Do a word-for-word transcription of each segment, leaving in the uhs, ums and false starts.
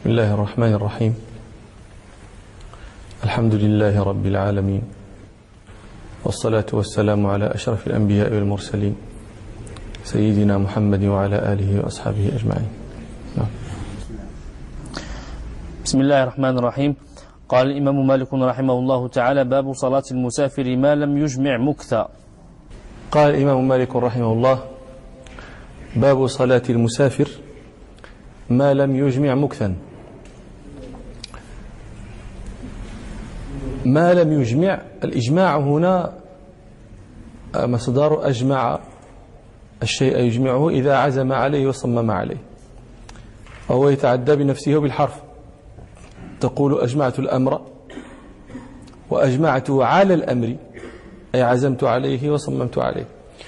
بسم الله الرحمن الرحيم. الحمد لله رب العالمين، والصلاة والسلام على أشرف الأنبياء والمرسلين سيدنا محمد وعلى آله وأصحابه أجمعين. نعم. بسم الله الرحمن الرحيم. قال الإمام مالك رحمه الله تعالى: باب صلاة المسافر ما لم يجمع مكثا. قال الإمام مالك رحمه الله: باب صلاة المسافر ما لم يجمع مكثا. ما لم يجمع، الإجماع هنا مصدر أجمع الشيء يجمعه إذا عزم عليه وصمم عليه، وهو يتعدى بنفسه بالحرف. تقول أجمعت الأمر وأجمعت على الأمر، أي عزمت عليه وصممت عليه.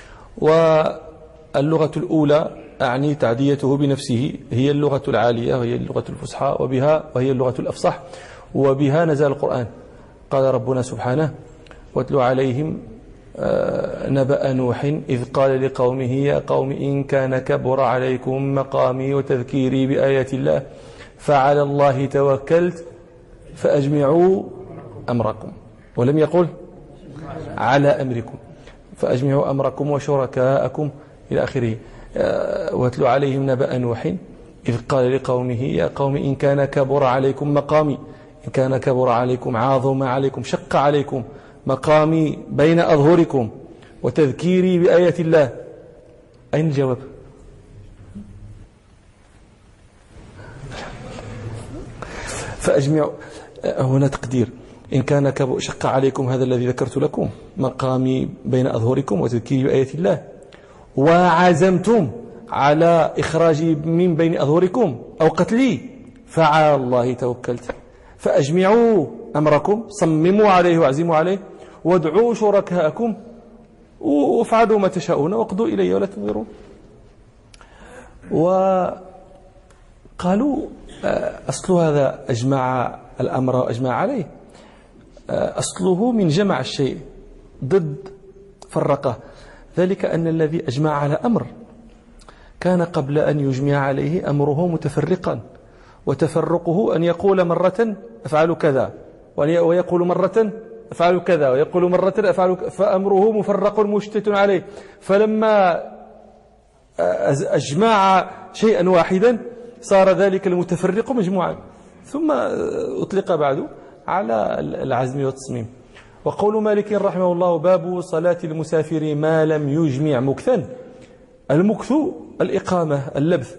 واللغة الأولى أعني تعديته بنفسه، هي اللغة العالية وهي اللغة الفصحى، وبها وهي اللغة الأفصح، وبها نزل القرآن. قال ربنا سبحانه: واتل عليهم نبأ نوح إذ قال لقومه يا قوم إن كان كبر عليكم مقامي وتذكيري بآيات الله فعلى الله توكلت فأجمعوا أمركم، ولم يقل على أمركم، فأجمعوا أمركم وشركاءكم إلى آخره. واتل عليهم نبأ نوح إذ قال لقومه يا قوم إن كان كبر عليكم مقامي، إن كان كبر عليكم عظم عليكم شق عليكم مقامي بين أظهركم وتذكيري بآيات الله. أين الجواب؟ فأجمعوا، هنا تقدير: إن كان كبر شق عليكم، هذا الذي ذكرت لكم، مقامي بين أظهركم وتذكيري بآيات الله، وعزمتم على إخراجي من بين أظهركم أو قتلي، فعلى الله توكلت فأجمعوا أمركم، صمموا عليه واعزموا عليه، وادعوا شركاءكم وافعلوا ما تشاءون واقضوا إلي ولا تنظرون. وقالوا أصل هذا أجمع الأمر وأجمع عليه، أصله من جمع الشيء ضد فرقه، ذلك أن الذي أجمع على أمر كان قبل أن يجمع عليه أمره متفرقا، وتفرقه أن يقول مرة أفعل كذا، ويقول مرة أفعل كذا، ويقول مرة أفعل كذا، فأمره مفرق مشتت عليه. فلما أجمع شيئا واحدا صار ذلك المتفرق مجموعا، ثم أطلق بعد على العزم والتصميم. وقول مالك رحمه الله: باب صلاة المسافر ما لم يجمع مكثا. المكث الإقامة، اللبث،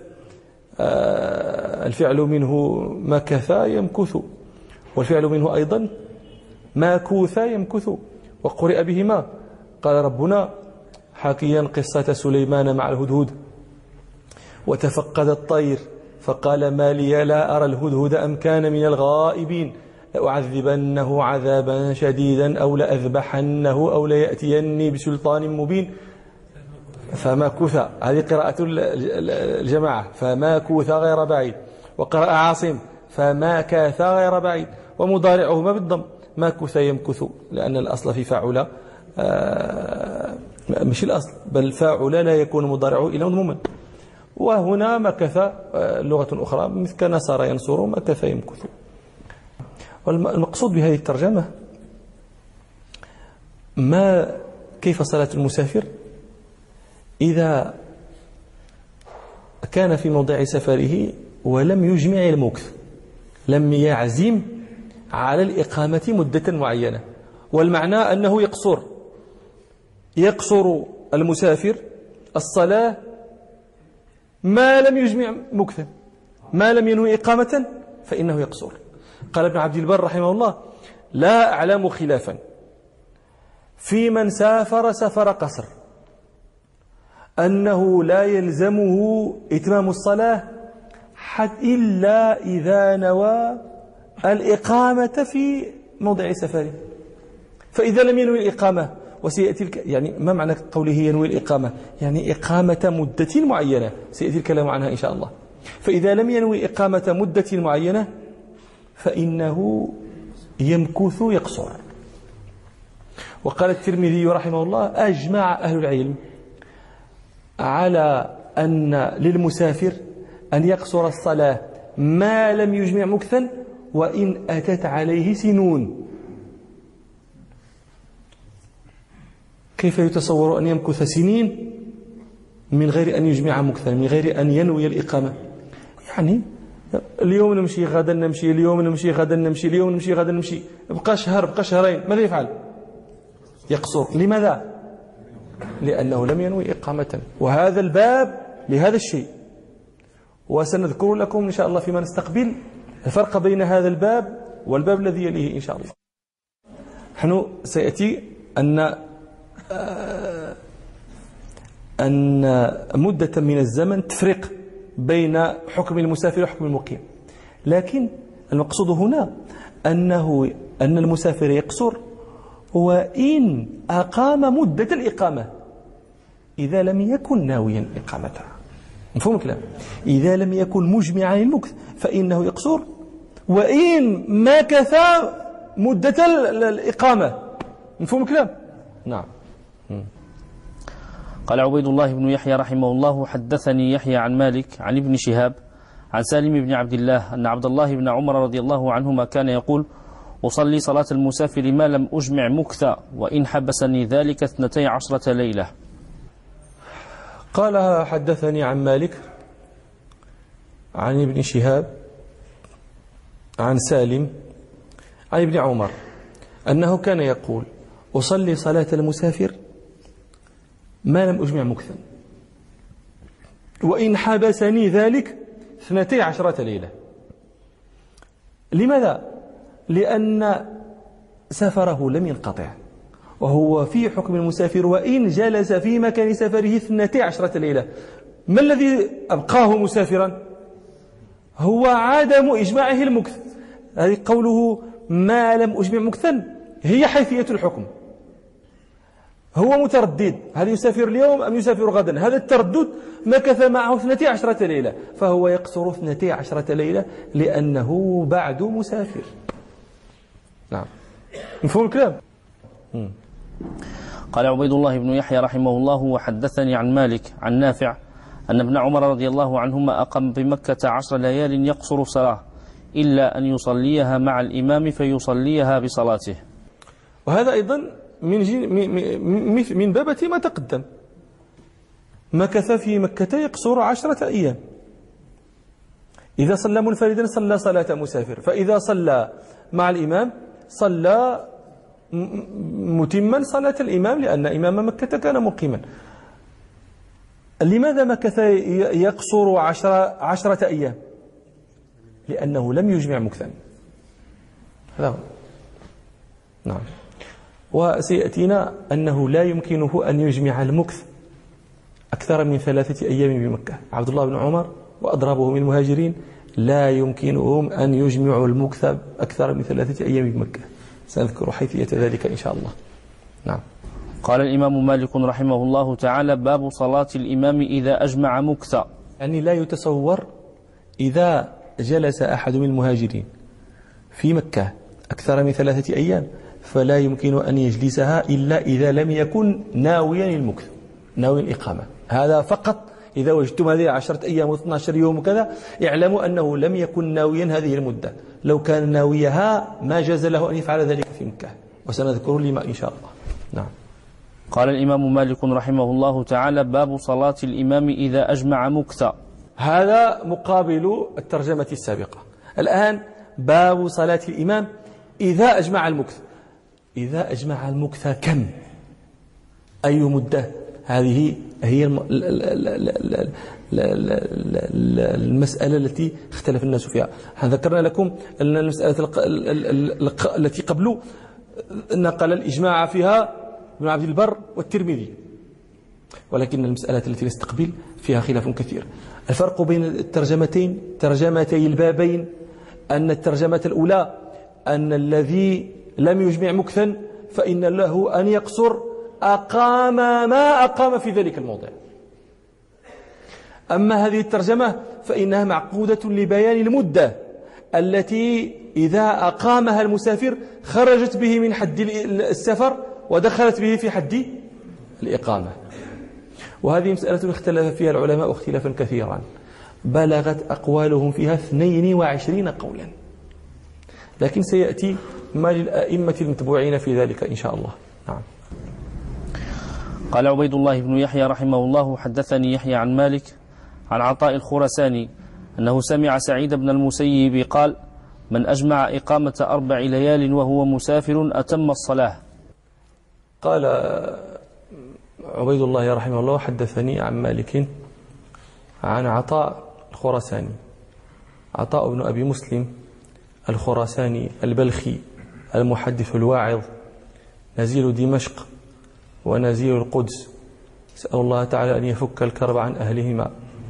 الفعل منه مكث يمكث، والفعل منه أيضا ماكوث يمكث، وقرئ بهما. قال ربنا حكيا قصة سليمان مع الهدهد: وتفقد الطير فقال ما لي لا أرى الهدهد أم كان من الغائبين لأعذبنه عذابا شديدا أو لأذبحنه أو ليأتيني بسلطان مبين. فماكوث، هذه قراءة الجماعة، فماكوث غير بعيد. وقرأ عاصم فماكاث غير بعيد، ومضارعهما بالضم، ماكوث يمكث، لأن الأصل في فاعل مش الأصل، بل فاعل لا يكون مضارعه إلا مضموما. وهنا مكث لغة أخرى مثل كنصر ينصر، مكث يمكث. والمقصود بهذه الترجمة ما كيف صلاة المسافر إذا كان في موضع سفره ولم يجمع المكث، لم يعزم على الإقامة مدة معينة. والمعنى أنه يقصر يقصر المسافر الصلاة ما لم يجمع مكثا، ما لم ينوي إقامة فإنه يقصر. قال ابن عبد البر رحمه الله: لا أعلم خلافا في من سافر سفر قصر أنه لا يلزمه إتمام الصلاة حتى إلا إذا نوى الإقامة في موضع سفره. فإذا لم ينوي الإقامة، وسيأتي يعني ما معنى قوله ينوي الإقامة؟ يعني إقامة مدة معينة، سيأتي الكلام عنها إن شاء الله. فإذا لم ينوي إقامة مدة معينة فإنه يمكث يقصر. وقال الترمذي رحمه الله: أجمع أهل العلم على أن للمسافر أن يقصر الصلاة ما لم يجمع مكثا وإن أتت عليه سنون. كيف يتصور أن يمكث سنين من غير أن يجمع مكثا، من غير أن ينوي الإقامة؟ يعني اليوم نمشي غدا نمشي، اليوم نمشي غدا نمشي، اليوم نمشي غدا نمشي، بقى شهر بقى شهرين، ماذا يفعل؟ يقصر. لماذا؟ لأنه لم ينوي إقامة. وهذا الباب لهذا الشيء، وسنذكر لكم إن شاء الله فيما نستقبل الفرق بين هذا الباب والباب الذي يليه إن شاء الله. نحن سيأتي أن أن مدة من الزمن تفرق بين حكم المسافر وحكم المقيم، لكن المقصود هنا أنه أن المسافر يقصر وإن أقام مدة الإقامة إذا لم يكن ناويا إقامتها. مفهوم الكلام؟ إذا لم يكن مجمعا للمكث فإنه يقصر وإن مكث مدة الإقامة. مفهوم الكلام؟ نعم. قال عبيد الله بن يحيى رحمه الله: حدثني يحيى عن مالك عن ابن شهاب عن سالم بن عبد الله أن عبد الله بن عمر رضي الله عنهما كان يقول: أصلي صلاة المسافر ما لم أجمع مكثا وإن حبسني ذلك اثنتي عشرة ليلة. قال: حدثني عن مالك عن ابن شهاب عن سالم عن ابن عمر أنه كان يقول: أصلي صلاة المسافر ما لم أجمع مكثا وإن حبسني ذلك اثنتي عشرة ليلة. لماذا؟ لأن سفره لم ينقطع وهو في حكم المسافر وإن جلس في مكان سفره اثنتي عشرة ليلة. ما الذي أبقاه مسافرا؟ هو عدم إجماعه المكث. هذه قوله ما لم أجمع مكثا هي حيثية الحكم. هو متردد هل يسافر اليوم أم يسافر غدا. هذا التردد مكث معه اثنتي عشرة ليلة، فهو يقصر اثنتي عشرة ليلة لأنه بعد مسافر. نعم. مفهوم الكلام؟ قال عبيد الله بن يحيى رحمه الله: وحدثني عن مالك عن نافع أن ابن عمر رضي الله عنهما أقام بمكة عشر ليال يقصر صلاة إلا أن يصليها مع الإمام فيصليها بصلاته. وهذا أيضا من من باب ما تقدم. مكث في مكة يقصر عشرة أيام. إذا صلى منفردا صلى صلاة مسافر، فإذا صلى مع الإمام صلى متما صلاة الإمام لأن إمام مكة كان مقيما. لماذا مكث يقصر عشرة, عشرة أيام؟ لأنه لم يجمع مكثا. هذا هو. نعم. وسيأتينا أنه لا يمكنه أن يجمع المكث أكثر من ثلاثة أيام بمكة. عبد الله بن عمر وأضرابه من المهاجرين لا يمكنهم أن يجمعوا المكث أكثر من ثلاثة أيام بمكة. سنذكر حيثية ذلك إن شاء الله. نعم. قال الإمام مالك رحمه الله تعالى: باب صلاة الإمام إذا أجمع مكثا. يعني لا يتصور إذا جلس أحد من المهاجرين في مكة أكثر من ثلاثة أيام فلا يمكن أن يجلسها إلا إذا لم يكن ناويا المكث، ناوي الإقامة. هذا فقط. إذا وجدتم هذه عشرة أيام واثنى عشر يوم وكذا اعلموا أنه لم يكن ناويا هذه المدة. لو كان ناويها ما جاز له أن يفعل ذلك في مكة، وسنذكر لما إن شاء الله. نعم. قال الإمام مالك رحمه الله تعالى: باب صلاة الإمام إذا أجمع مكثا. هذا مقابل الترجمة السابقة. الآن باب صلاة الإمام إذا أجمع المكث. إذا أجمع المكث كم؟ أي مدة؟ هذه هي المسألة التي اختلف الناس فيها. ذكرنا لكم أن المسألة التي قبل نقل الإجماع فيها ابن عبد البر والترمذي، ولكن المسألة التي نستقبل فيها خلاف كثير. الفرق بين الترجمتين ترجمتي البابين أن الترجمة الأولى أن الذي لم يجمع مكثا فإن له أن يقصر أقام ما أقام في ذلك الموضع. أما هذه الترجمة فإنها معقودة لبيان المدة التي إذا أقامها المسافر خرجت به من حد السفر ودخلت به في حد الإقامة. وهذه مسألة اختلف فيها العلماء اختلافا كثيرا، بلغت أقوالهم فيها اثنين وعشرين قولا، لكن سيأتي ما للأئمة المتبوعين في ذلك إن شاء الله. نعم. قال عبيد الله بن يحيى رحمه الله: حدثني يحيى عن مالك عن عطاء الخرساني أنه سمع سعيد بن المسيب قال: من أجمع إقامة أربع ليال وهو مسافر أتم الصلاة. قال عبيد الله رحمه الله: حدثني عن مالك عن عطاء الخرساني. عطاء بن أبي مسلم الخرساني البلخي المحدث الواعظ، نزيل دمشق ونزيل القدس، نسأل الله تعالى أن يفك الكرب عن أهلهما،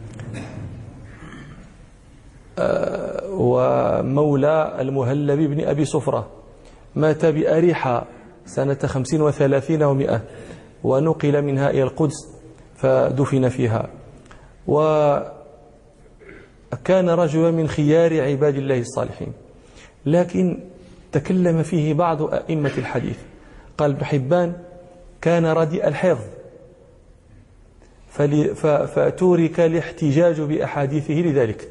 ومولى المهلب بن أبي صفرة، مات بأريحة سنة خمسين وثلاثين ومئة، ونقل منها إلى القدس فدفن فيها، وكان رجلا من خيار عباد الله الصالحين، لكن تكلم فيه بعض أئمة الحديث. قال ابن حبان: كان رديء الحفظ فتورك الاحتجاج بأحاديثه لذلك.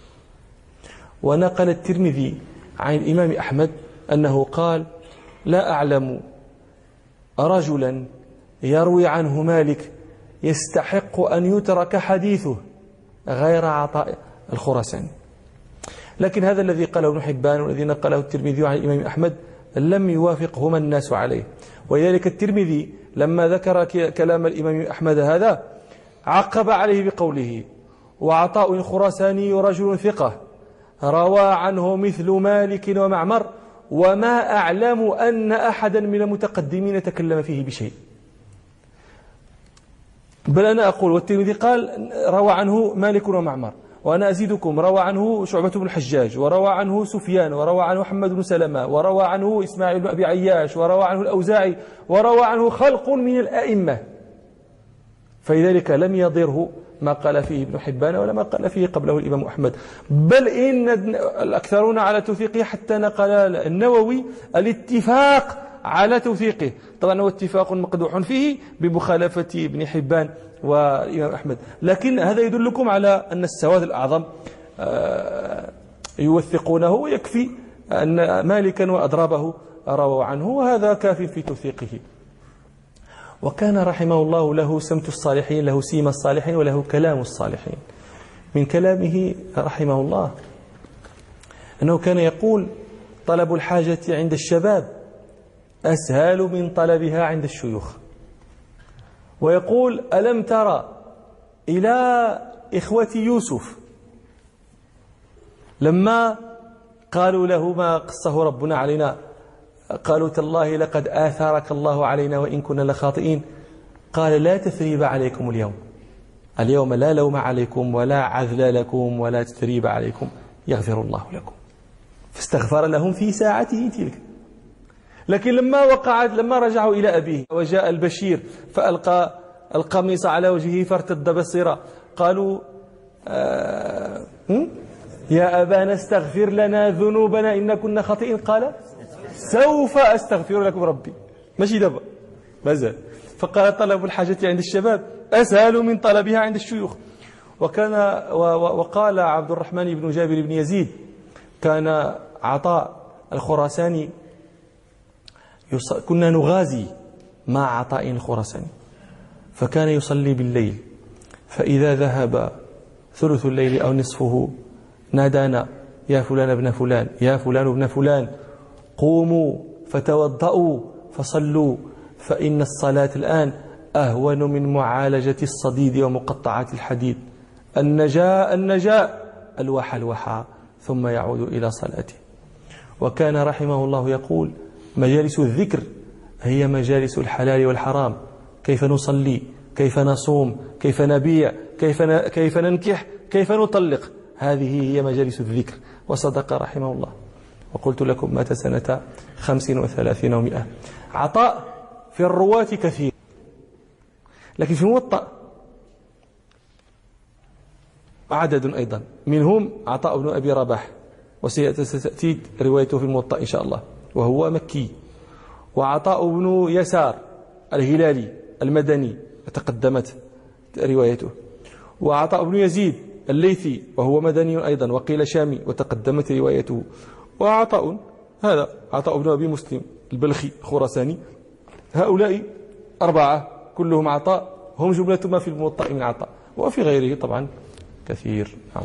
ونقل الترمذي عن الإمام أحمد أنه قال: لا أعلم رجلا يروي عنه مالك يستحق أن يترك حديثه غير عطاء الخرساني. لكن هذا الذي قاله ابن حبان والذي نقله الترمذي عن الإمام أحمد لم يوافقهما الناس عليه، ولذلك الترمذي لما ذكر كلام الإمام أحمد هذا عقب عليه بقوله: وعطاء الخرساني رجل ثقة روى عنه مثل مالك ومعمر، وما أعلم أن أحدا من المتقدمين تكلم فيه بشيء. بل أنا أقول والترمذي قال روى عنه مالك ومعمر، وأنا أزيدكم: روى عنه شعبة بن الحجاج، وروى عنه سفيان، وروى عنه محمد بن سلمة، وروى عنه إسماعيل بن أبي عياش، وروى عنه الأوزاعي، وروى عنه خلق من الأئمة. فلذلك لم يضره ما قال فيه ابن حبان ولا ما قال فيه قبله الإمام أحمد، بل إن الأكثرون على توثيقه، حتى نقل النووي الاتفاق على توثيقه. طبعا هو اتفاق مقدوح فيه بمخالفة ابن حبان والإمام أحمد، لكن هذا يدلكم على أن السواد الأعظم يوثقونه، ويكفي أن مالكا وأضرابه رووا عنه، وهذا كاف في توثيقه. وكان رحمه الله له سمت الصالحين، له سيما الصالحين، وله كلام الصالحين. من كلامه رحمه الله أنه كان يقول: طلب الحاجة عند الشباب أسهل من طلبها عند الشيوخ. ويقول: ألم ترى إلى إخوة يوسف لما قالوا له ما قصه ربنا علينا، قالوا: تالله لقد آثرك الله علينا وإن كنا لخاطئين. قال: لا تثريب عليكم اليوم، اليوم لا لوم عليكم ولا عذل لكم ولا تثريب عليكم، يغفر الله لكم. فاستغفر لهم في ساعته تلك. لكن لما وقعت لما رجعوا إلى أبيه وجاء البشير فألقى القميص على وجهه فارتد بصيرا، قالوا: آه يا أبانا استغفر لنا ذنوبنا إن كنا خاطئين. قال: سوف أستغفر لكم ربي، ماشي دابا مازال. فقال: طلب الحاجة عند الشباب أسهل من طلبها عند الشيوخ. وكان وقال عبد الرحمن بن جابر بن يزيد: كان عطاء الخراساني كنا نغازي مع عطاء الخراساني، فكان يصلي بالليل، فإذا ذهب ثلث الليل أو نصفه نادانا: يا فلان ابن فلان، يا فلان ابن فلان، قوموا فتوضأوا فصلوا، فإن الصلاة الآن أهون من معالجة الصديد ومقطعات الحديد. النجاء النجاء، الوحى الوحى، ثم يعود إلى صلاته. وكان رحمه الله يقول: مجالس الذكر هي مجالس الحلال والحرام، كيف نصلي، كيف نصوم، كيف نبيع، كيف كيف ننكح، كيف نطلق، هذه هي مجالس الذكر. وصدق رحمه الله. وقلت لكم مات سنة خمس وثلاثين ومئة. عطاء في الرواة كثير، لكن في الموطأ عدد أيضا، منهم عطاء بن أبي رباح، وستأتي روايته في الموطأ إن شاء الله، وهو مكي. وعطاء بن يسار الهلالي المدني تقدمت روايته. وعطاء بن يزيد الليثي وهو مدني أيضا وقيل شامي وتقدمت روايته، وعطاء هذا عطاء بن أبي مسلم البلخي خراساني. هؤلاء أربعة كلهم عطاء، هم جملة ما في الموطأ من عطاء، وفي غيره طبعا كثير. نعم.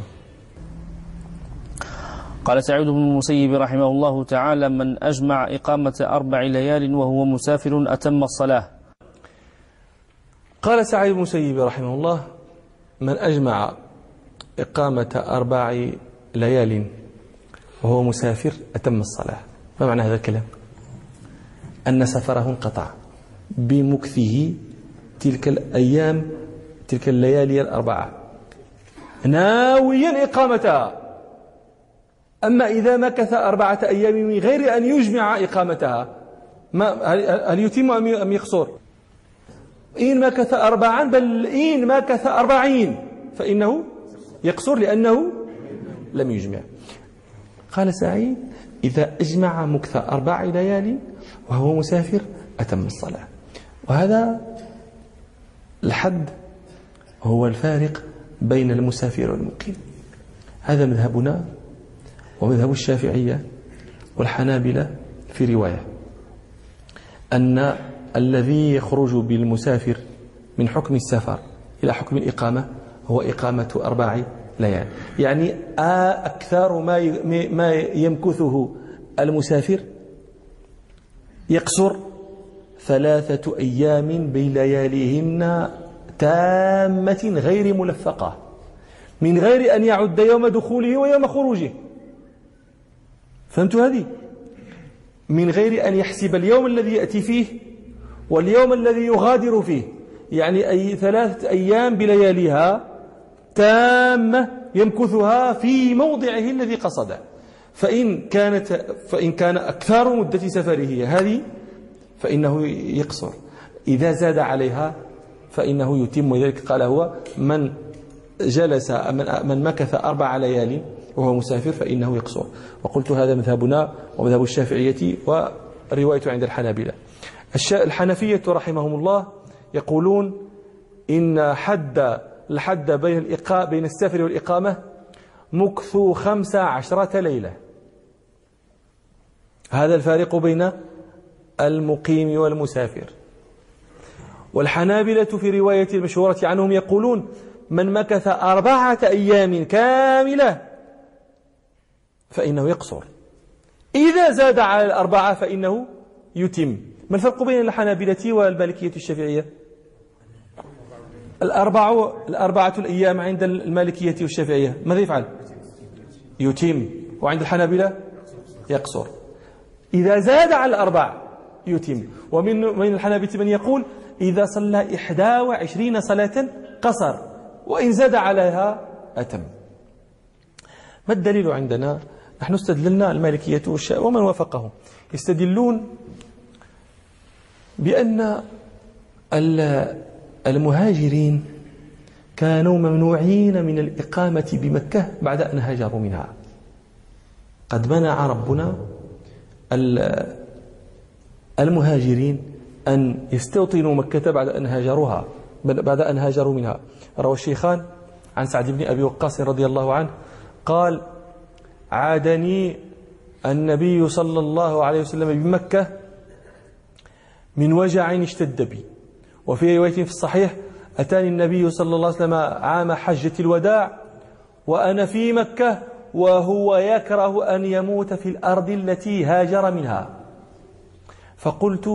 قال سعيد بن المسيب رحمه الله تعالى: من أجمع إقامة أربع ليال وهو مسافر أتم الصلاة. قال سعيد بن المسيب رحمه الله: من أجمع إقامة أربع ليال وهو مسافر أتم الصلاة. ما معنى هذا الكلام؟ أن سفره انقطع بمكثه تلك الأيام تلك الليالي الأربعة ناويا إقامتها. أما إذا مكث أربعة أيام من غير أن يجمع إقامتها، ما هل يتم أم يقصر؟ إن مكث أربعا، بل إن مكث أربعين فإنه يقصر لأنه لم يجمع. قال سعيد: إذا أجمع مكث أربع ليال وهو مسافر أتم الصلاة. وهذا الحد هو الفارق بين المسافر والمقيم. هذا مذهبنا ومذهب الشافعية والحنابلة في رواية، أن الذي يخرج بالمسافر من حكم السفر إلى حكم الإقامة هو إقامة أربع ليال. يعني أكثر ما ما يمكثه المسافر يقصر ثلاثة أيام بلياليهن تامة غير ملفقة، من غير أن يعد يوم دخوله ويوم خروجه. فهمت هذه؟ من غير أن يحسب اليوم الذي يأتي فيه واليوم الذي يغادر فيه، يعني أي ثلاثة أيام بلياليها تامة يمكثها في موضعه الذي قصده. فإن كانت فإن كان أكثر مدة سفره هذه فإنه يقصر، إذا زاد عليها فإنه يتم. ذلك قال هو: من جلس من مكث أربع ليال وهو مسافر فإنه يقصر. وقلت هذا مذهبنا ومذهب الشافعية ورواية عند الحنابلة. الحنفية رحمهم الله يقولون إن حد الحد بين الإقامة بين السفر والإقامة مكث خمس عشرة ليلة. هذا الفارق بين المقيم والمسافر. والحنابلة في رواية المشهورة عنهم يقولون: من مكث أربعة أيام كاملة فإنه يقصر، إذا زاد على الأربعة فإنه يتم. ما الفرق بين الحنابلة والمالكية الشافعية؟ الأربع الأربعة الأيام عند المالكية والشافعية ماذا يفعل؟ يتم. وعند الحنابلة يقصر، إذا زاد على الأربع يتم. ومن من الحنابلة من يقول: إذا صلى إحدى وعشرين صلاة قصر، وإن زاد عليها أتم. ما الدليل عندنا؟ نحن استدللنا المالكية ومن وافقهم يستدلون بأن المهاجرين كانوا ممنوعين من الإقامة بمكة بعد أن هاجروا منها. قد منع ربنا المهاجرين أن يستوطنوا مكة بعد أن هاجروها بعد أن هاجروا منها. روى الشيخان عن سعد بن أبي وقاص رضي الله عنه قال: عادني النبي صلى الله عليه وسلم بمكة من وجع اشتد بي. وفي رواية في الصحيح: أتاني النبي صلى الله عليه وسلم عام حجة الوداع وأنا في مكة وهو يكره أن يموت في الأرض التي هاجر منها. فقلت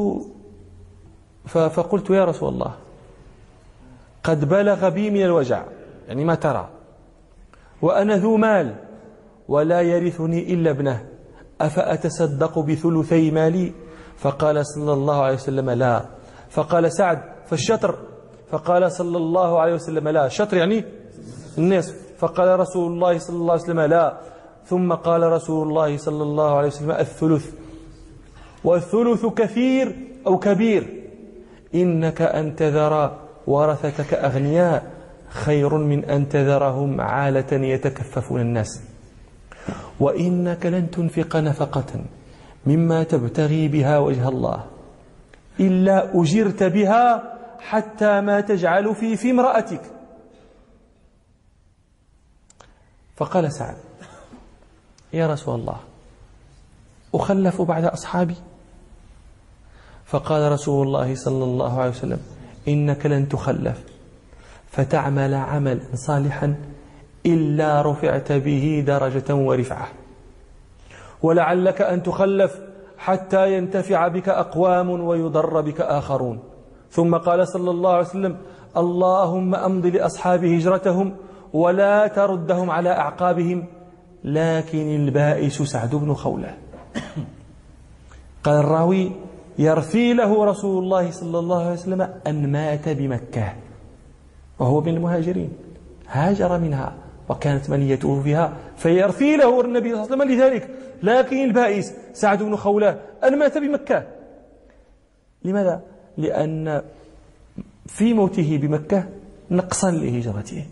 فقلت يا رسول الله، قد بلغ بي من الوجع، يعني ما ترى، وأنا ذو مال ولا يرثني إلا ابنه، أفأتصدق بثلثي مالي؟ فقال صلى الله عليه وسلم: لا. فقال سعد: فالشطر؟ فقال صلى الله عليه وسلم: لا. شطر يعني النصف. فقال رسول الله صلى الله عليه وسلم: لا. ثم قال رسول الله صلى الله عليه وسلم: الثلث، والثلث كثير أو كبير. إنك أن تذر ورثتك أغنياء خير من أن تذرهم عالة يتكففون الناس، وإنك لن تنفق نفقة مما تبتغي بها وجه الله إلا أجرت بها حتى ما تجعل في في امرأتك. فقال سعد: يا رسول الله، أخلف بعد أصحابي؟ فقال رسول الله صلى الله عليه وسلم: إنك لن تخلف فتعمل عملا صالحا إلا رفعت به درجة ورفعة، ولعلك أن تخلف حتى ينتفع بك أقوام ويضر بك آخرون. ثم قال صلى الله عليه وسلم: اللهم أمض لأصحاب هجرتهم ولا تردهم على أعقابهم، لكن البائس سعد بن خولة. قال الراوي: يرثي له رسول الله صلى الله عليه وسلم أن مات بمكة وهو من المهاجرين، هاجر منها وكانت منيته فيها، فيرثي له النبي صلى الله عليه وسلم لذلك، لكن البائس سعد بن خولة أن مات بمكة. لماذا؟ لأن في موته بمكة نقصا لهجرته.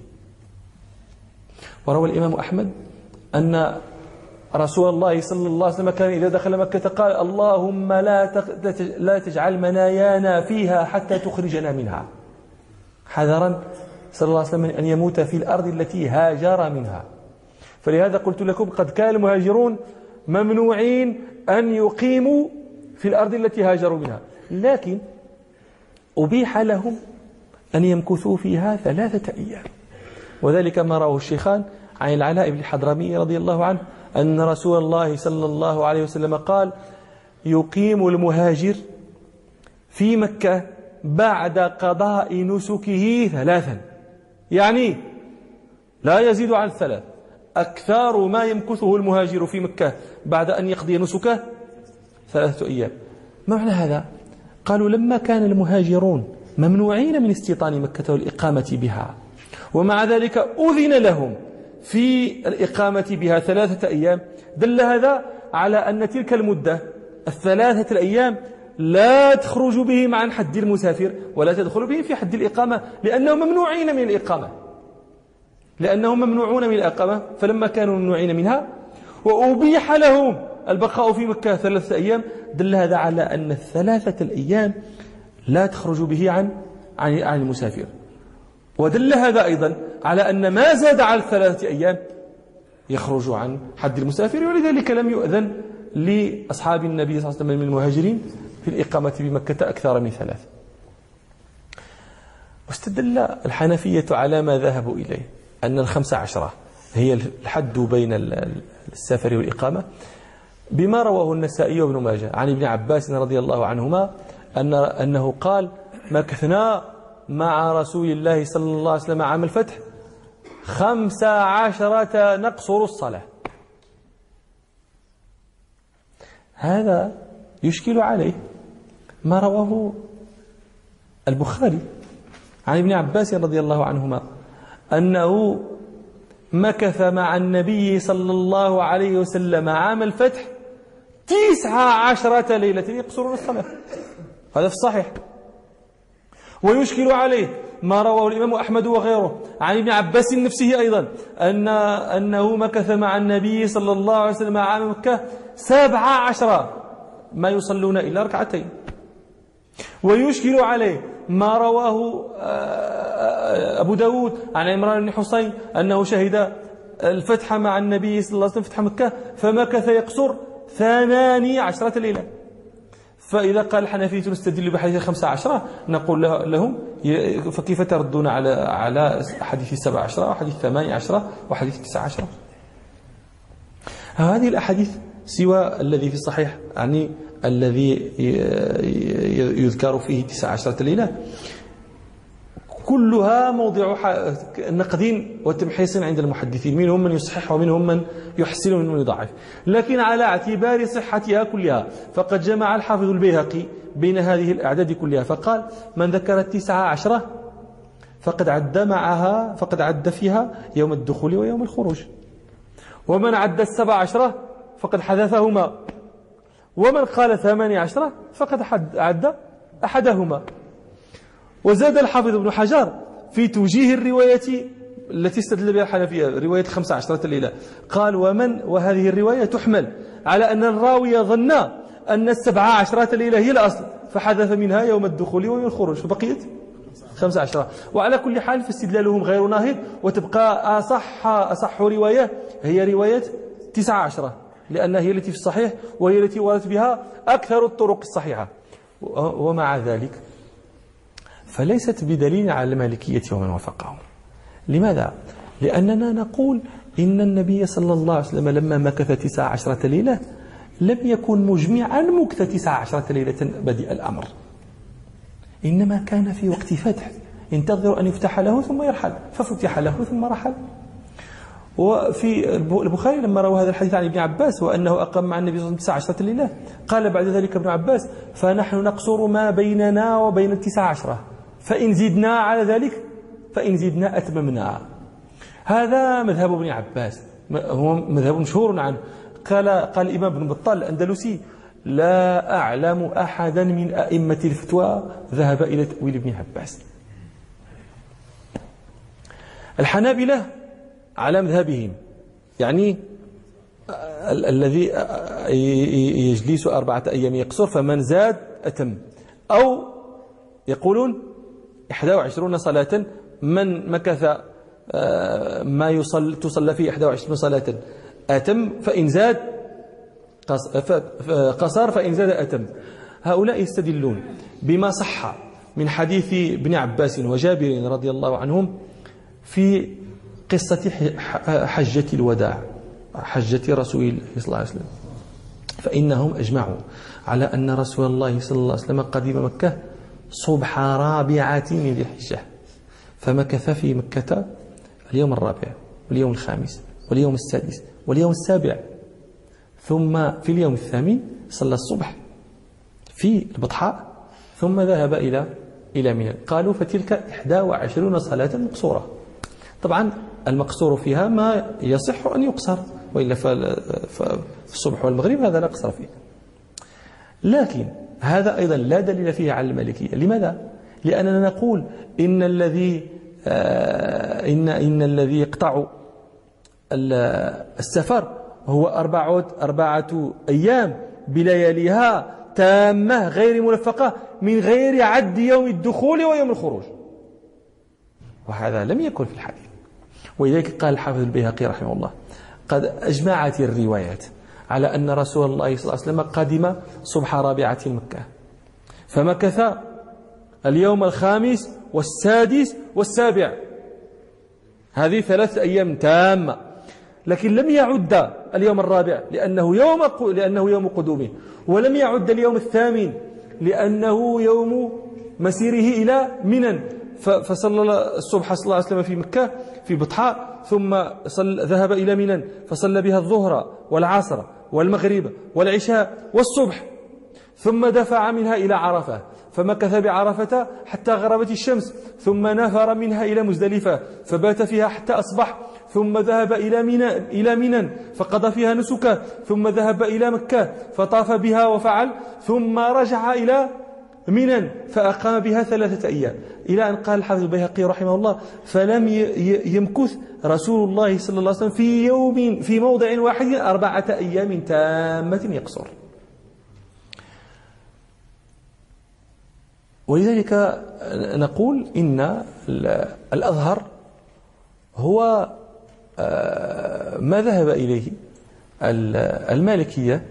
وروى الإمام أحمد أن رسول الله صلى الله عليه وسلم كان إذا دخل مكة قال: اللهم لا لا تجعل منايانا فيها حتى تخرجنا منها، حذرا صلى الله عليه وسلم أن يموت في الأرض التي هاجر منها. فلهذا قلت لكم قد كان المهاجرون ممنوعين أن يقيموا في الأرض التي هاجروا منها، لكن أبيح لهم أن يمكثوا فيها ثلاثة أيام، وذلك ما رواه الشيخان عن العلاء بن الحضرمي رضي الله عنه أن رسول الله صلى الله عليه وسلم قال: يقيم المهاجر في مكة بعد قضاء نسكه ثلاثا، يعني لا يزيد عن ثلاث. أكثر ما يمكثه المهاجر في مكة بعد أن يقضي نسكه ثلاثة أيام. ما معنى هذا؟ قالوا: لما كان المهاجرون ممنوعين من استيطان مكة والإقامة بها، ومع ذلك أذن لهم في الإقامة بها ثلاثة أيام، دل هذا على أن تلك المدة الثلاثة الأيام لا تخرج بهم عن حد المسافر ولا تدخل بهم في حد الإقامة، لأنهم ممنوعين من الإقامة، لأنهم ممنوعون من الإقامة. فلما كانوا ممنوعين منها وأبيح لهم البقاء في مكة ثلاثة أيام، دل هذا على أن الثلاثة الأيام لا تخرج به عن عن عن المسافر. ودل هذا أيضا على أن ما زاد على الثلاثة أيام يخرج عن حد المسافر، ولذلك لم يؤذن لأصحاب النبي صلى الله عليه وسلم من المهاجرين في الإقامة بمكة أكثر من ثلاث. واستدل الحنفية على ما ذهبوا إليه أن الخمسة عشرة هي الحد بين السفر والإقامة بما رواه النسائي وابن ماجه عن ابن عباس رضي الله عنهما أن أنه قال: مكثنا مع رسول الله صلى الله عليه وسلم عام الفتح خمس عشرة نقصر الصلاة. هذا يشكل عليه ما رواه البخاري عن ابن عباس رضي الله عنهما أنه مكث مع النبي صلى الله عليه وسلم عام الفتح تسع عشرة ليلة يقصرون الصلاة. هذا في الصحيح. ويشكل عليه ما رواه الإمام أحمد وغيره عن ابن عباس نفسه أيضا أن أنه مكث مع النبي صلى الله عليه وسلم عام مكة سبع عشرة ما يصلون إلا ركعتين. ويشكل عليه ما رواه أبو داود عن عمران بن حسين أنه شهد الفتح مع النبي صلى الله عليه وسلم فتح مكة فمكث يقصر ثماني عشرة ليلة. فإذا قال الحنفية نستدل بحديث خمسة عشرة نقول لهم فكيف تردون على على حديث سبع عشرة وحديث ثمانية عشرة وحديث تسعة عشرة؟ هذه الأحاديث سوى الذي في الصحيح يعني الذي يذكر فيه تسعة عشرة ليلة كلها موضع نقد وتمحيص عند المحدثين، منهم من يصحح ومنهم من يحسن ومنهم من يضعف، لكن على اعتبار صحتها كلها فقد جمع الحافظ البيهقي بين هذه الأعداد كلها فقال: من ذكر التسعة عشرة فقد عد معها فقد عد فيها يوم الدخول ويوم الخروج، ومن عد السبع عشرة فقد حذفهما، ومن قال ثمانية عشرة فقد عد أحدهما. وزاد الحافظ ابن حجر في توجيه الرواية التي استدل بها الحنفية رواية خمسة عشرة ليلة قال: ومن وهذه الرواية تحمل على أن الراوي ظن أن السبع عشرة ليلة هي الأصل فحذف منها يوم الدخول ويوم الخروج فبقيت خمسة عشر. وعلى كل حال فاستدلالهم غير ناهض، وتبقى أصح أصح رواية هي رواية تسعة عشر، لأنها هي التي في الصحيح وهي التي وردت بها أكثر الطرق الصحيحة. ومع ذلك فليست بدليل على المالكية ومن وافقهم. لماذا؟ لأننا نقول إن النبي صلى الله عليه وسلم لما مكث تسع عشرة ليلة لم يكن مجمعا مكث تسع عشرة ليلة بدء الأمر، إنما كان في وقت فتح ينتظر أن يفتح له ثم يرحل، ففتح له ثم رحل. وفي البخاري لما روى هذا الحديث عن ابن عباس وأنه أقام مع النبي صلى الله عليه وسلم تسع عشرة ليلة، قال بعد ذلك ابن عباس: فنحن نقصر ما بيننا وبين التسع عشرة، فإن زدنا على ذلك فإن زدنا أتممنا. هذا مذهب ابن عباس، هو مذهب مشهور عنه. قال قال الإمام ابن بطال الأندلسي: لا أعلم أحدا من أئمة الفتوى ذهب إلى تأويل ابن عباس. الحنابلة على مذهبهم، يعني ال الذي يجلس أربعة أيام يقصر، فمن زاد أتم، أو يقولون إحدى وعشرون صلاة، من مكث ما يصل تصلى فيه إحدى وعشرين صلاة أتم، فإن زاد قصر، فإن زاد أتم. هؤلاء يستدلون بما صح من حديث ابن عباس وجابر رضي الله عنهم في قصة حجة الوداع، حجة رسول الله صلى الله عليه وسلم، فإنهم أجمعوا على أن رسول الله صلى الله عليه وسلم قدم مكة صبح رابعة من ذي الحجة، فمكث في مكة اليوم الرابع واليوم الخامس واليوم السادس واليوم السابع، ثم في اليوم الثامن صلى الصبح في البطحاء، ثم ذهب إلى إلى منى. قالوا فتلك إحدى وعشرون صلاة مقصورة. طبعا المقصور فيها ما يصح أن يقصر، وإلا فالصبح والمغرب هذا لا قصر فيه. لكن هذا أيضا لا دليل فيه على المالكية. لماذا؟ لأننا نقول إن الذي إن إن الذي يقطع السفر هو أربعة أربعة أيام بلياليها تامة غير ملفقة من غير عد يوم الدخول ويوم الخروج، وهذا لم يكن في الحديث. ولذلك قال الحافظ البيهقي رحمه الله: قد أجمعت الروايات على أن رسول الله صلى الله عليه وسلم قدم صبح رابعة مكة، فمكث اليوم الخامس والسادس والسابع، هذه ثلاث أيام تامة، لكن لم يعد اليوم الرابع لأنه يوم لأنه يوم قدومه، ولم يعد اليوم الثامن لأنه يوم مسيره إلى منى، فصلى الصبح صلى الله عليه وسلم في مكة في بطحاء، ثم ذهب إلى منى فصلى بها الظهر والعصر والمغرب والعشاء والصبح، ثم دفع منها إلى عرفة فمكث بعرفة حتى غربت الشمس، ثم نفر منها إلى مزدلفة فبات فيها حتى أصبح، ثم ذهب إلى منى إلى منى فقضى فيها نسكه، ثم ذهب إلى مكة فطاف بها وفعل، ثم رجع إلى منى فأقام بها ثلاثة أيام، إلى أن قال الحافظ البيهقي رحمه الله: فلم يمكث رسول الله صلى الله عليه وسلم في يوم في موضع واحد أربعة أيام تامة يقصر. ولذلك نقول إن الأظهر هو ما ذهب إليه المالكية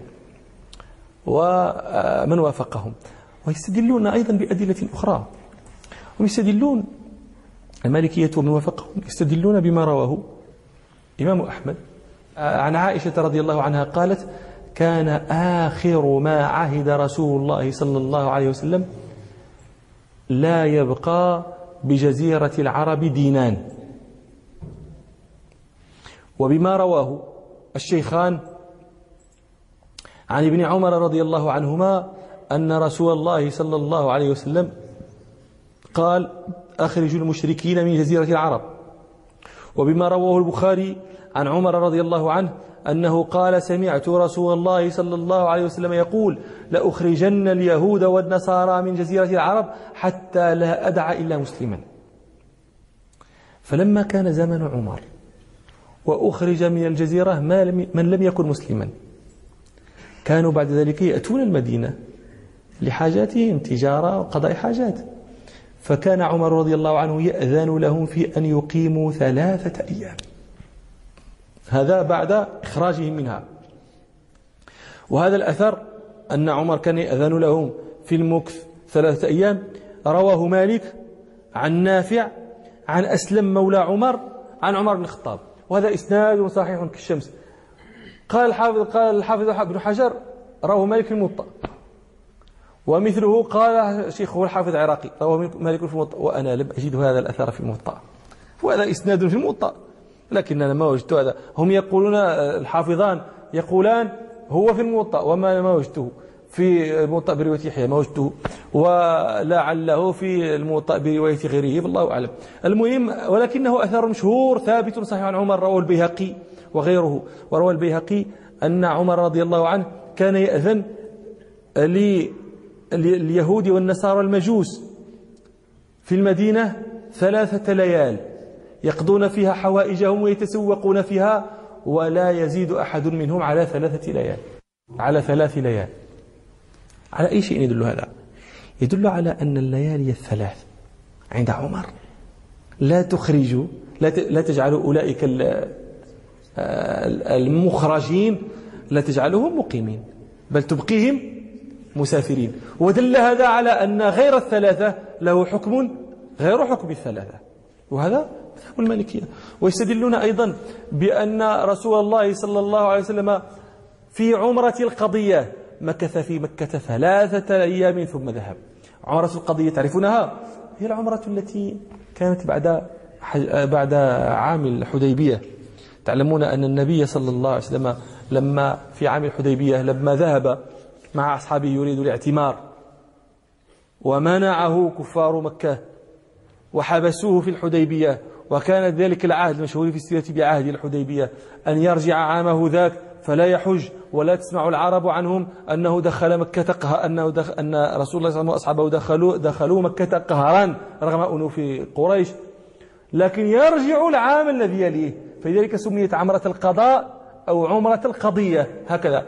ومن وافقهم، ويستدلون أيضا بأدلة أخرى. ويستدلون المالكية ومن وافقهم يستدلون بما رواه إمام أحمد عن عائشة رضي الله عنها قالت: كان آخر ما عهد رسول الله صلى الله عليه وسلم لا يبقى بجزيرة العرب دينان. وبما رواه الشيخان عن ابن عمر رضي الله عنهما أن رسول الله صلى الله عليه وسلم قال: أخرجوا المشركين من جزيرة العرب. وبما رواه البخاري عن عمر رضي الله عنه أنه قال: سمعت رسول الله صلى الله عليه وسلم يقول: لأخرجن اليهود والنصارى من جزيرة العرب حتى لا أدع إلا مسلما. فلما كان زمن عمر وأخرج من الجزيرة من لم يكن مسلما، كانوا بعد ذلك يأتون المدينة لحاجاتهم، تجارة وقضاء حاجات، فكان عمر رضي الله عنه يأذن لهم في أن يقيموا ثلاثة أيام، هذا بعد إخراجهم منها. وهذا الأثر أن عمر كان يأذن لهم في المكث ثلاثة أيام رواه مالك عن نافع عن أسلم مولى عمر عن عمر بن الخطاب، وهذا إسناد صحيح كالشمس. قال الحافظ قال الحافظ ابن حجر رواه مالك في الموطأ، ومثله قال شيخه الحافظ العراقي رواه مالك في الموطأ، وأنا لم أجد هذا الأثر في الموطأ، وهذا إسناد في الموطأ لكن أنا ما وجدت هذا. هم يقولون الحافظان يقولان هو في الموطأ وما ما وجدته في الموطأ برواية يحيى، ما وجدته، ولعله في الموطأ برواية غيره والله أعلم. المهم ولكنه أثر مشهور ثابت صحيح عن عمر رواه البيهقي وغيره. وروى البيهقي أن عمر رضي الله عنه كان يأذن لليهود والنصارى المجوس في المدينة ثلاثة ليال يقضون فيها حوائجهم ويتسوقون فيها، ولا يزيد أحد منهم على ثلاثة ليال على ثلاث ليال. على أي شيء يدل هذا؟ يدل على أن الليالي الثلاث عند عمر لا تخرج لا تجعل أولئك المخرجين لا تجعلهم مقيمين، بل تبقيهم مسافرين. ودل هذا على أن غير الثلاثة له حكم غير حكم الثلاثة، وهذا مذهب المالكية. ويستدلون أيضا بأن رسول الله صلى الله عليه وسلم في عمرة القضية مكث في مكة ثلاثة أيام ثم ذهب. عمرة القضية تعرفونها، هي العمرة التي كانت بعد بعد عام الحديبية. تعلمون أن النبي صلى الله عليه وسلم لما في عام الحديبية لما ذهب مع أصحابه يريد الاعتمار ومنعه كفار مكة وحبسوه في الحديبية، وكان ذلك العهد المشهور في السيرة بعهد الحديبية أن يرجع عامه ذاك فلا يحج ولا تسمع العرب عنهم أنه دخل مكة قهرا، أنه دخل أن رسول الله صلى الله عليه وسلم وأصحابه دخلوا دخلوا مكة قهرا رغم أنوف قريش، لكن يرجع العام الذي يليه، فلذلك سميت عمرة القضاء أو عمرة القضية هكذا.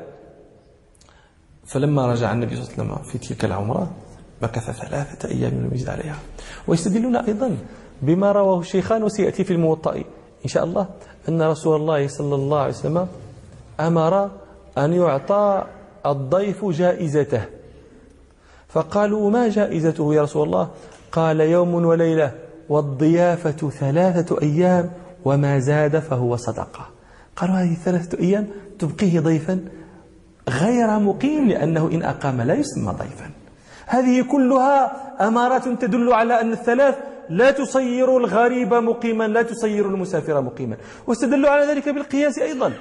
فلما رجع النبي صلى الله عليه وسلم في تلك العمرة مكث ثلاثة أيام لم يزد عليها. ويستدلون أيضا بما رواه الشيخان وسيأتي في الموطأ إن شاء الله أن رسول الله صلى الله عليه وسلم أمر أن يعطى الضيف جائزته، فقالوا ما جائزته يا رسول الله؟ قال يوم وليلة والضيافة ثلاثة أيام وما زاد فهو صدقة. قالوا هذه ثلاثة أيام تبقيه ضيفا غير مقيم، لأنه إن أقام لا يسمى ضيفا. هذه كلها أمارات تدل على أن الثلاث لا تصير الغريب مقيما، لا تصير المسافر مقيما. واستدلوا على ذلك بالقياس أيضا،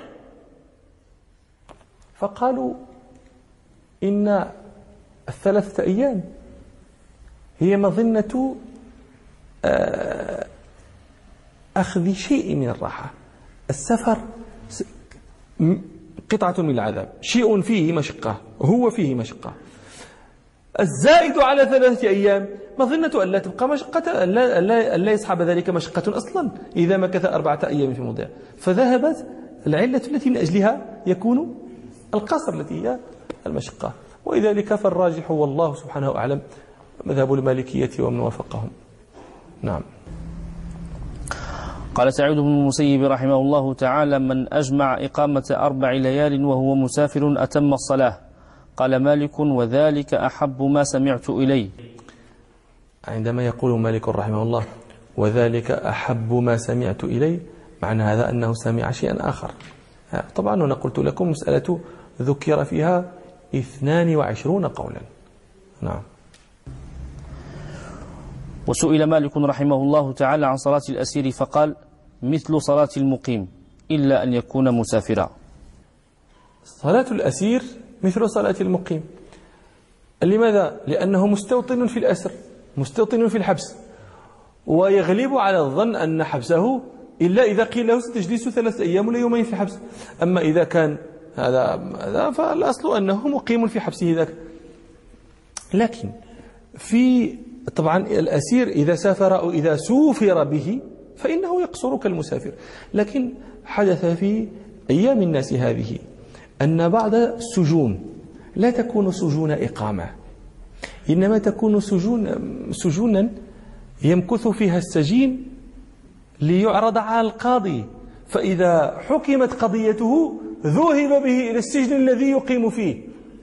فقالوا إن الثلاثة أيام هي مظنة أخذ شيء من الراحة. السفر قطعة من العذاب، شيء فيه مشقة، هو فيه مشقة. الزائد على ثلاثة أيام مظنة أن لا تبقى مشقة، أن لا, لا يصحب ذلك مشقة أصلا إذا مكث أربعة أيام في موضع. فذهبت العلة التي من أجلها يكون القصر التي هي المشقة. ولذلك فالراجح والله سبحانه أعلم مذهب المالكية ومن وافقهم. نعم. قال سعيد بن المسيب رحمه الله تعالى: من أجمع إقامة أربع ليال وهو مسافر أتم الصلاة. قال مالك: وذلك أحب ما سمعت إليه. عندما يقول مالك رحمه الله وذلك أحب ما سمعت إليه، معنى هذا أنه سمع شيئا آخر. طبعا أنا قلت لكم مسألة ذكر فيها اثنان وعشرون قولا. نعم. وسئل مالك رحمه الله تعالى عن صلاة الأسير فقال: مثل صلاة المقيم إلا أن يكون مسافرا. صلاة الأسير مثل صلاة المقيم. لماذا؟ لأنه مستوطن في الأسر، مستوطن في الحبس، ويغلب على الظن أن حبسه إلا إذا قيل له ستجلس ثلاثة أيام ولا يومين في الحبس. أما إذا كان هذا فالأصل أنه مقيم في حبسه ذاك. لكن في طبعا الأسير إذا سافر أو إذا سوفر به فإنه يقصر كالمسافر. لكن حدث في أيام الناس هذه أن بعض السجون لا تكون سجون إقامة، إنما تكون سجون سجونا يمكث فيها السجين ليعرض على القاضي، فإذا حكمت قضيته ذهب به إلى السجن الذي يقيم فيه.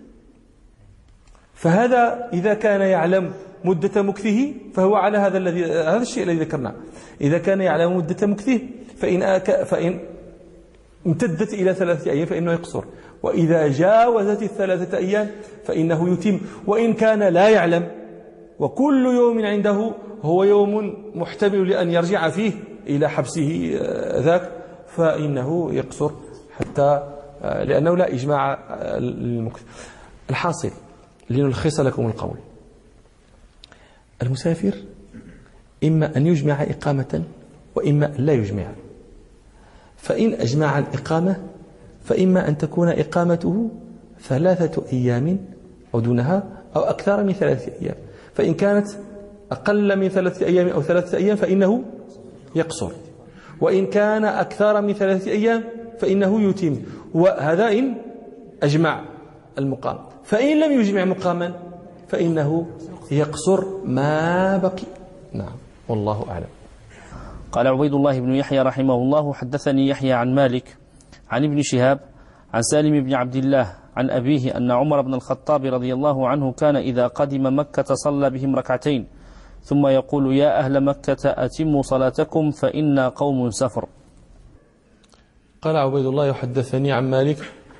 فهذا إذا كان يعلم مدة مكثه فهو على هذا الذي هذا الشيء الذي ذكرناه. إذا كان يعلم مدة مكثه فإن آك فإن امتدت إلى ثلاثة أيام فإنه يقصر، وإذا جاوزت الثلاثة أيام فإنه يتم. وإن كان لا يعلم وكل يوم عنده هو يوم محتمل لأن يرجع فيه إلى حبسه ذاك فإنه يقصر حتى لأنه لا إجماع للمكث. الحاصل لنلخص لكم القول: المسافر إما أن يجمع إقامة وإما أن لا يجمع. فإن أجمع الإقامة فإما أن تكون إقامته ثلاثة أيام أو دونها أو أكثر من ثلاثة أيام. فإن كانت أقل من ثلاثة أيام أو ثلاثة أيام فإنه يقصر، وإن كان أكثر من ثلاثة أيام فإنه يتم. وهذا إن أجمع المقام. فإن لم يجمع مقاما فإنه يقصر ما بقي. نعم، والله أعلم. قال عبيد الله بن يحيى رحمه الله: حدثني يحيى عن مالك عن ابن شهاب عن سالم بن عبد الله عن أبيه أن عمر بن الخطاب رضي الله عنه كان إذا قدم مكة صلى بهم ركعتين ثم يقول: يا أهل مكة أتموا صلاتكم فإنا قوم سفر. قال عبيد الله: يحدثني عن مالك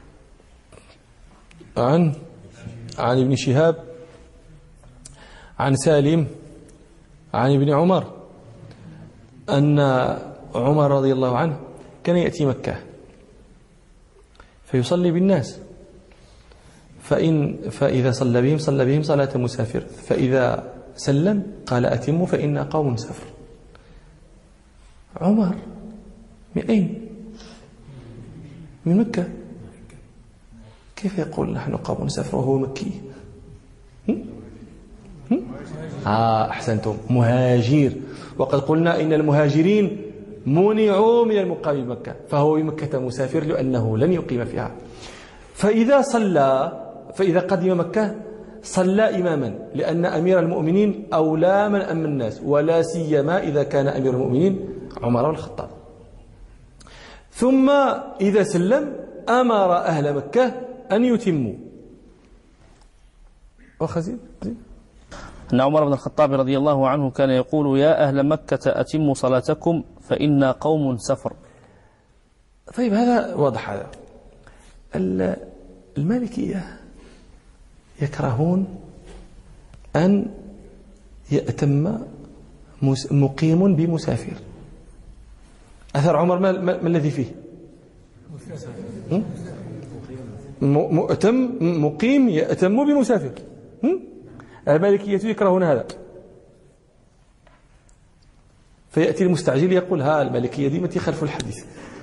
عن عن ابن شهاب عن سالم عن ابن عمر أن عمر رضي الله عنه كان يأتي مكة فيصلي بالناس، فإن فإذا صلى بهم صلى بهم صلاة مسافر، فإذا سلم قال: أتموا فإنا قوم سفر. عمر من أين؟ من مكة. كيف يقول نحن قوم سفر وهو مكي؟ هم؟ هم؟ آه أحسنتم، مهاجر. وقد قلنا إن المهاجرين منعوا من المقام بمكة، فهو بمكة مسافر لأنه لن يقيم فيها. فإذا صلى فإذا قدم مكة صلى إماما، لأن أمير المؤمنين أولى من أم الناس، ولا سيما إذا كان أمير المؤمنين عمر بن الخطاب. ثم إذا سلم أمر أهل مكة أن يتموا. وخزين أن عمر بن الخطاب رضي الله عنه كان يقول: يا أهل مكة أتموا صلاتكم فإنا قوم سفر. طيب، هذا واضح. هذا المالكية يكرهون أن يأتم مقيم بمسافر. أثر عمر ما, ما, ما الذي فيه؟ مؤتم مقيم يأتم بمسافر. المالكية يكرهون هذا، فيأتي المستعجل يقول: ها المالكية دي متى خلف الحديث.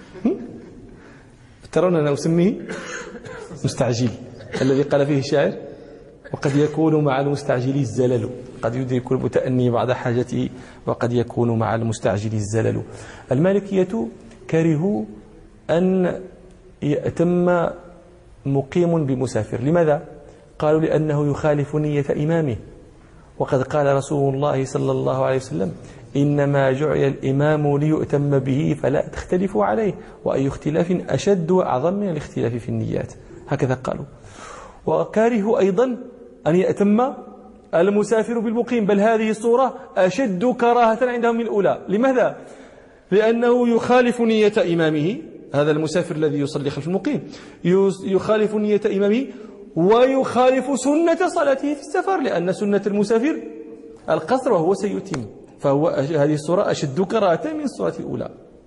ترون أنا أسميه مستعجل الذي قال فيه الشاعر: وقد يكون مع المستعجل الزلل، قد يدرك المتأني بعد حاجته وقد يكون مع المستعجل الزلل. المالكية كرهوا أن يأتم مقيم بمسافر. لماذا؟ قالوا: لأنه يخالف نية إمامه، وقد قال رسول الله صلى الله عليه وسلم: إنما جعل الإمام ليؤتم به فلا تختلفوا عليه، وأي اختلاف أشد وأعظم من الاختلاف في النيات. هكذا قالوا. وكارهوا أيضا أن يأتم المسافر بالمقيم، بل هذه الصورة أشد كراهة عندهم من الأولى. لماذا؟ لأنه يخالف نية إمامه، هذا المسافر الذي يصلي خلف المقيم يخالف نية إمامه ويخالف سنة صلاته في السفر، لأن سنة المسافر القصر وهو سيتم، فهو هذه الصورة أشد كراهة من الصورة الأولى.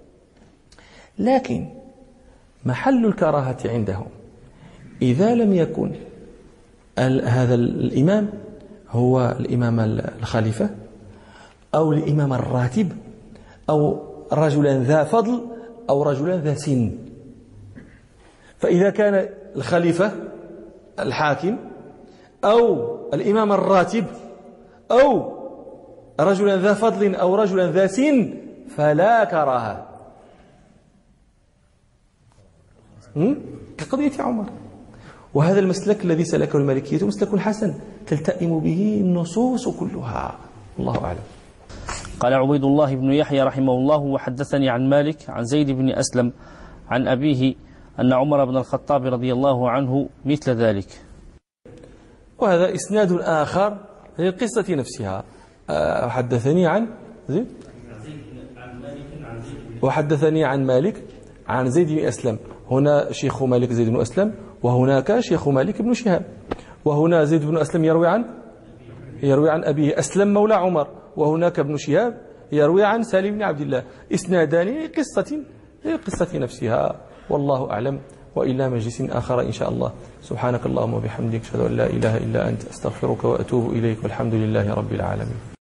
لكن محل الكراهة عندهم إذا لم يكن هذا الإمام هو الإمام الخليفة أو الإمام الراتب أو رجلا ذا فضل أو رجلا ذا سن. فإذا كان الخليفة الحاكم أو الإمام الراتب أو رجلا ذا فضل أو رجلا ذا سن فلا كراهة، كقضية عمر. وهذا المسلك الذي سلكه المالكية مسلك حسن تلتئم به النصوص كلها. الله أعلم. قال عبيد الله بن يحيى رحمه الله وحدثني عن مالك عن زيد بن أسلم عن أبيه أن عمر بن الخطاب رضي الله عنه مثل ذلك. وهذا إسناد آخر للقصة نفسها. حدثني عن زيد وحدثني عن مالك عن زيد بن أسلم. هنا شيخ مالك زيد بن أسلم، وهناك شيخ مالك بن شهاب. وهنا زيد بن أسلم يروي عن يروي عن أبيه أسلم مولى عمر، وهناك ابن شهاب يروي عن سالم بن عبد الله. إسنادان لقصة للقصة نفسها، والله أعلم. وإلى مجلس آخر إن شاء الله. سبحانك اللهم وبحمدك أشهد أن لا إله إلا أنت أستغفرك وأتوب إليك، والحمد لله رب العالمين.